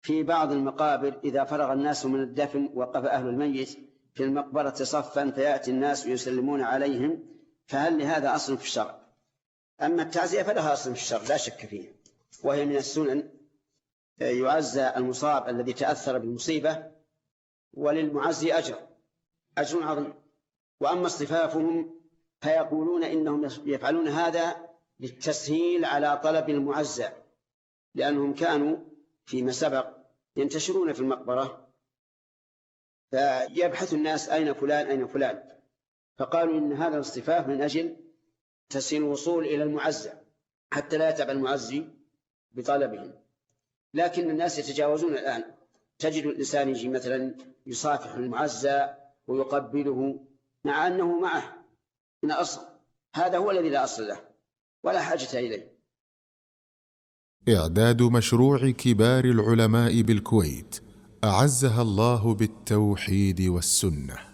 في بعض المقابر إذا فرغ الناس من الدفن وقف أهل الميت في المقبرة صفا فيأتي الناس يسلمون عليهم، فهل لهذا أصل في الشرع؟ أما التعزية فلها أصل في الشرع لا شك فيه، وهي من السنن، يعزى المصاب الذي تأثر بالمصيبة، وللمعزي أجر عظيم. وأما اصطفافهم فيقولون إنهم يفعلون هذا للتسهيل على طلب المعزى، لأنهم كانوا فيما سبق ينتشرون في المقبرة فيبحث الناس أين فلان أين فلان، فقالوا إن هذا الاصطفاف من أجل تسهيل الوصول إلى المعزى حتى لا يتعب المعزي بطلبهم. لكن الناس يتجاوزون الآن، تجد الإنسان يجي مثلا يصافح المعزى ويقبله مع أنه معه من أصل، هذا هو الذي لا أصل له ولا حاجة إليه. إعداد مشروع كبار العلماء بالكويت أعزها الله بالتوحيد والسنة.